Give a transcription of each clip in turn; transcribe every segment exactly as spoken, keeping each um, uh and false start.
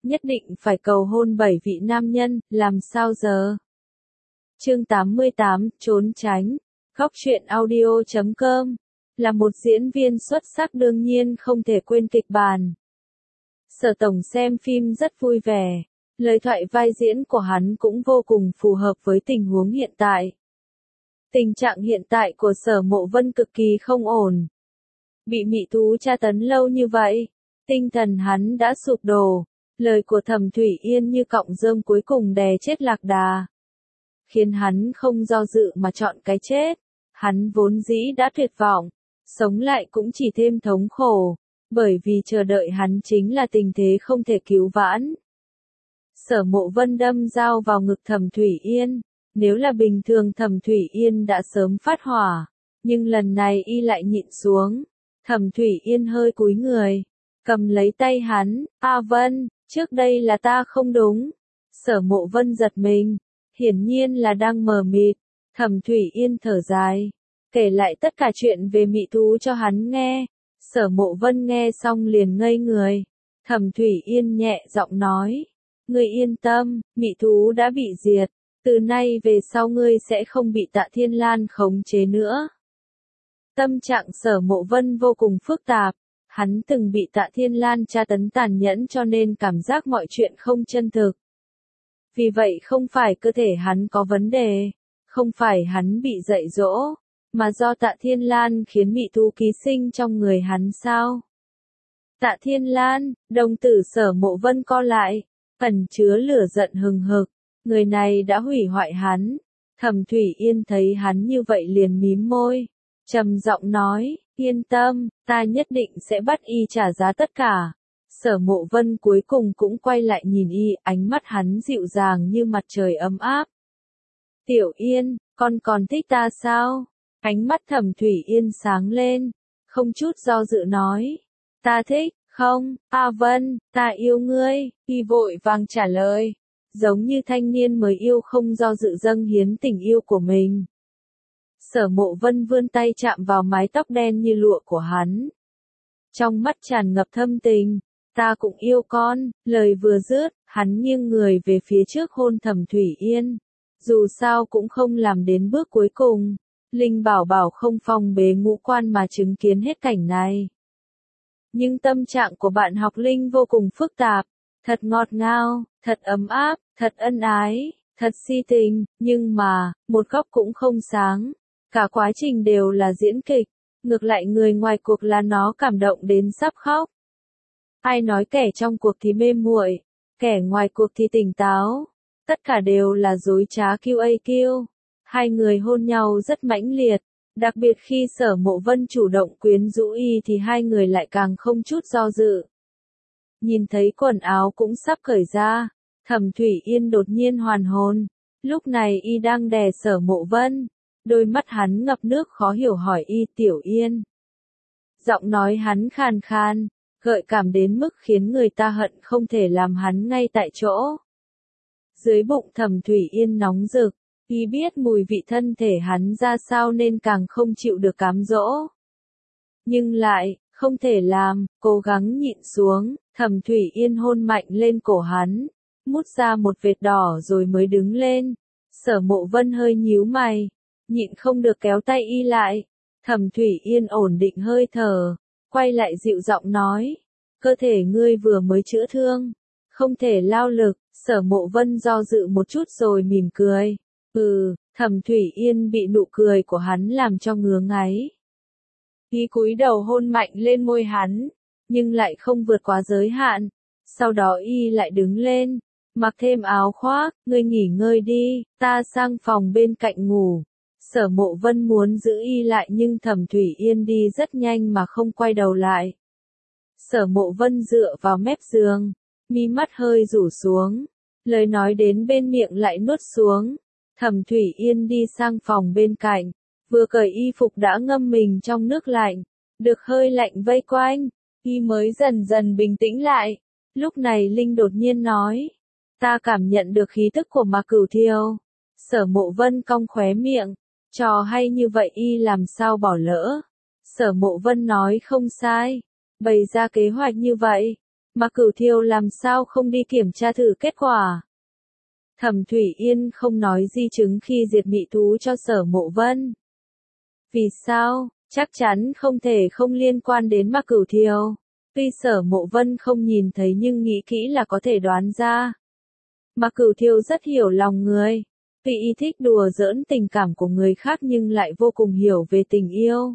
nhất định phải cầu hôn bảy vị nam nhân, làm sao giờ? Chương tám mươi tám, trốn tránh. Góc truyện audio chấm com. Là một diễn viên xuất sắc đương nhiên không thể quên kịch bản. Sở Tổng xem phim rất vui vẻ. Lời thoại vai diễn của hắn cũng vô cùng phù hợp với tình huống hiện tại. Tình trạng hiện tại của Sở Mộ Vân cực kỳ không ổn. Bị mị thú tra tấn lâu như vậy, tinh thần hắn đã sụp đổ. Lời của Thẩm Thủy Yên như cọng rơm cuối cùng đè chết lạc đà, khiến hắn không do dự mà chọn cái chết. Hắn vốn dĩ đã tuyệt vọng, sống lại cũng chỉ thêm thống khổ, bởi vì chờ đợi hắn chính là tình thế không thể cứu vãn. Sở Mộ Vân đâm dao vào ngực Thẩm Thủy Yên, nếu là bình thường Thẩm Thủy Yên đã sớm phát hỏa, nhưng lần này y lại nhịn xuống. Thẩm Thủy Yên hơi cúi người, cầm lấy tay hắn, "A Vân, trước đây là ta không đúng." Sở Mộ Vân giật mình, hiển nhiên là đang mờ mịt. Thẩm Thủy Yên thở dài, kể lại tất cả chuyện về mị thú cho hắn nghe. Sở Mộ Vân nghe xong liền ngây người. Thẩm Thủy Yên nhẹ giọng nói, "Ngươi yên tâm, mị thú đã bị diệt, từ nay về sau ngươi sẽ không bị Tạ Thiên Lan khống chế nữa." Tâm trạng Sở Mộ Vân vô cùng phức tạp, hắn từng bị Tạ Thiên Lan tra tấn tàn nhẫn cho nên cảm giác mọi chuyện không chân thực. Vì vậy không phải cơ thể hắn có vấn đề, không phải hắn bị dạy dỗ, mà do Tạ Thiên Lan khiến mị thú ký sinh trong người hắn sao? Tạ Thiên Lan, đồng tử Sở Mộ Vân co lại, ẩn chứa lửa giận hừng hực, người này đã hủy hoại hắn. Thẩm Thủy Yên thấy hắn như vậy liền mím môi, trầm giọng nói, "Yên tâm, ta nhất định sẽ bắt y trả giá tất cả." Sở Mộ Vân cuối cùng cũng quay lại nhìn y, ánh mắt hắn dịu dàng như mặt trời ấm áp. "Tiểu Yên, con còn thích ta sao?" Ánh mắt Thẩm Thủy Yên sáng lên, không chút do dự nói, "Ta thích, không, A Vân, ta yêu ngươi." Y vội vàng trả lời, giống như thanh niên mới yêu không do dự dâng hiến tình yêu của mình. Sở Mộ Vân vươn tay chạm vào mái tóc đen như lụa của hắn. Trong mắt tràn ngập thâm tình, "Ta cũng yêu con." Lời vừa dứt, hắn nghiêng người về phía trước hôn Thẩm Thủy Yên. Dù sao cũng không làm đến bước cuối cùng. Linh Bảo Bảo không phong bế ngũ quan mà chứng kiến hết cảnh này. Nhưng tâm trạng của bạn học Linh vô cùng phức tạp. Thật ngọt ngào, thật ấm áp, thật ân ái, thật si tình, nhưng mà, một góc cũng không sáng. Cả quá trình đều là diễn kịch, ngược lại người ngoài cuộc là nó cảm động đến sắp khóc. Ai nói kẻ trong cuộc thì mê muội, kẻ ngoài cuộc thì tỉnh táo, tất cả đều là dối trá kiu a kiu. Hai người hôn nhau rất mãnh liệt, đặc biệt khi Sở Mộ Vân chủ động quyến rũ y thì hai người lại càng không chút do dự. Nhìn thấy quần áo cũng sắp cởi ra, Thẩm Thủy Yên đột nhiên hoàn hồn, lúc này y đang đè Sở Mộ Vân. Đôi mắt hắn ngập nước khó hiểu hỏi y, "Tiểu Yên." Giọng nói hắn khàn khan, gợi cảm đến mức khiến người ta hận không thể làm hắn ngay tại chỗ. Dưới bụng Thẩm Thủy Yên nóng rực, y biết mùi vị thân thể hắn ra sao nên càng không chịu được cám dỗ. Nhưng lại, không thể làm, cố gắng nhịn xuống. Thẩm Thủy Yên hôn mạnh lên cổ hắn, mút ra một vệt đỏ rồi mới đứng lên. Sở Mộ Vân hơi nhíu mày, nhịn không được kéo tay y lại. Thẩm Thủy Yên ổn định hơi thở, quay lại dịu giọng nói, "Cơ thể ngươi vừa mới chữa thương, không thể lao lực." Sở Mộ Vân do dự một chút rồi mỉm cười. "Ừ." Thẩm Thủy Yên bị nụ cười của hắn làm cho ngứa ngáy. Y cúi đầu hôn mạnh lên môi hắn, nhưng lại không vượt quá giới hạn. Sau đó y lại đứng lên, mặc thêm áo khoác, "Ngươi nghỉ ngơi đi, ta sang phòng bên cạnh ngủ." Sở Mộ Vân muốn giữ y lại nhưng Thẩm Thủy Yên đi rất nhanh mà không quay đầu lại. Sở Mộ Vân dựa vào mép giường, mi mắt hơi rủ xuống, lời nói đến bên miệng lại nuốt xuống. Thẩm Thủy Yên đi sang phòng bên cạnh, vừa cởi y phục đã ngâm mình trong nước lạnh, được hơi lạnh vây quanh, y mới dần dần bình tĩnh lại. Lúc này Linh đột nhiên nói, "Ta cảm nhận được khí tức của Ma Cửu Thiêu." Sở Mộ Vân cong khóe miệng, trò hay như vậy y làm sao bỏ lỡ. Sở Mộ Vân nói không sai, bày ra kế hoạch như vậy, Mà Cửu Thiêu làm sao không đi kiểm tra thử kết quả. Thẩm Thủy Yên không nói di chứng khi diệt mị thú cho Sở Mộ Vân. Vì sao? Chắc chắn không thể không liên quan đến Mạc Cửu Thiêu. Tuy Sở Mộ Vân không nhìn thấy nhưng nghĩ kỹ là có thể đoán ra. Mạc Cửu Thiêu rất hiểu lòng người. Tuy y thích đùa giỡn tình cảm của người khác nhưng lại vô cùng hiểu về tình yêu.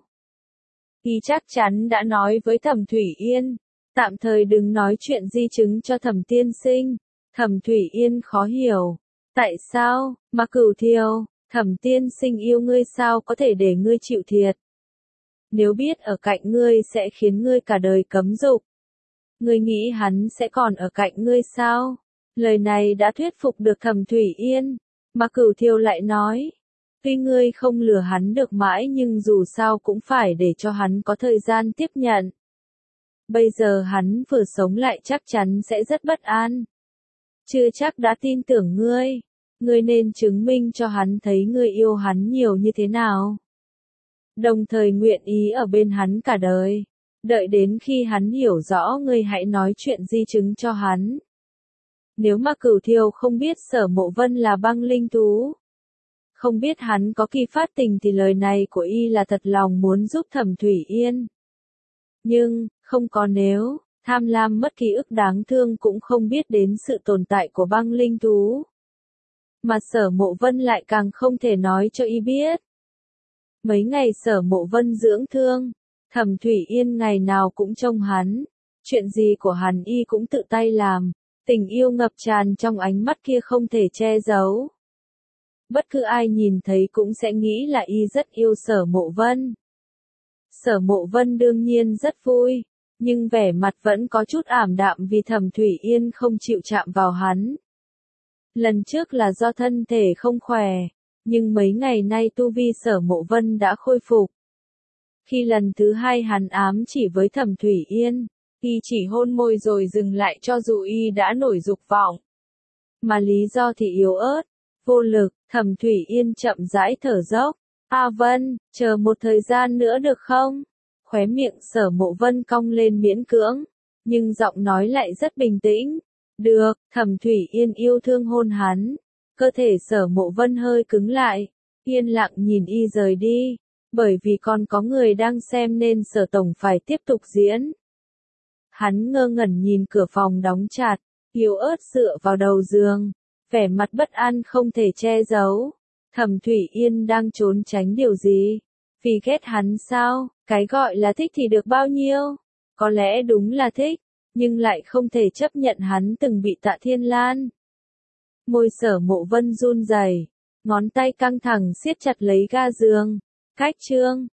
Y chắc chắn đã nói với Thẩm Thủy Yên, tạm thời đừng nói chuyện di chứng cho Thẩm tiên sinh. Thẩm Thủy Yên khó hiểu. Tại sao, Mạc Cửu Thiêu, Thẩm tiên sinh yêu ngươi sao có thể để ngươi chịu thiệt? Nếu biết ở cạnh ngươi sẽ khiến ngươi cả đời cấm dục. Ngươi nghĩ hắn sẽ còn ở cạnh ngươi sao? Lời này đã thuyết phục được Thẩm Thủy Yên. Mạc Cửu Thiêu lại nói, tuy ngươi không lừa hắn được mãi nhưng dù sao cũng phải để cho hắn có thời gian tiếp nhận. Bây giờ hắn vừa sống lại chắc chắn sẽ rất bất an. Chưa chắc đã tin tưởng ngươi. Ngươi nên chứng minh cho hắn thấy ngươi yêu hắn nhiều như thế nào. Đồng thời nguyện ý ở bên hắn cả đời. Đợi đến khi hắn hiểu rõ ngươi hãy nói chuyện di chứng cho hắn. Nếu mà Cửu Thiêu không biết Sở Mộ Vân là băng linh thú, không biết hắn có kỳ phát tình thì lời này của y là thật lòng muốn giúp Thẩm Thủy Yên. Nhưng, không có nếu, tham lam mất ký ức đáng thương cũng không biết đến sự tồn tại của băng linh thú. Mà Sở Mộ Vân lại càng không thể nói cho y biết. Mấy ngày Sở Mộ Vân dưỡng thương, Thẩm Thủy Yên ngày nào cũng trông hắn. Chuyện gì của hắn y cũng tự tay làm. Tình yêu ngập tràn trong ánh mắt kia không thể che giấu. Bất cứ ai nhìn thấy cũng sẽ nghĩ là y rất yêu Sở Mộ Vân. Sở Mộ Vân đương nhiên rất vui, nhưng vẻ mặt vẫn có chút ảm đạm vì Thẩm Thủy Yên không chịu chạm vào hắn. Lần trước là do thân thể không khỏe, nhưng mấy ngày nay tu vi Sở Mộ Vân đã khôi phục. Khi lần thứ hai hắn ám chỉ với Thẩm Thủy Yên, y chỉ hôn môi rồi dừng lại cho dù y đã nổi dục vọng. Mà lý do thì yếu ớt, vô lực, Thẩm Thủy Yên chậm rãi thở dốc. A Vân, chờ một thời gian nữa được không? Khóe miệng Sở Mộ Vân cong lên miễn cưỡng, nhưng giọng nói lại rất bình tĩnh. Được, Thẩm Thủy Yên yêu thương hôn hắn. Cơ thể Sở Mộ Vân hơi cứng lại, yên lặng nhìn y rời đi. Bởi vì còn có người đang xem nên Sở Tổng phải tiếp tục diễn. Hắn ngơ ngẩn nhìn cửa phòng đóng chặt, yếu ớt dựa vào đầu giường, vẻ mặt bất an không thể che giấu. Thẩm Thủy Yên đang trốn tránh điều gì? Vì ghét hắn sao? Cái gọi là thích thì được bao nhiêu? Có lẽ đúng là thích, nhưng lại không thể chấp nhận hắn từng bị Tạ Thiên Lan. Môi Sở Mộ Vân run rẩy, ngón tay căng thẳng siết chặt lấy ga giường. Cách chương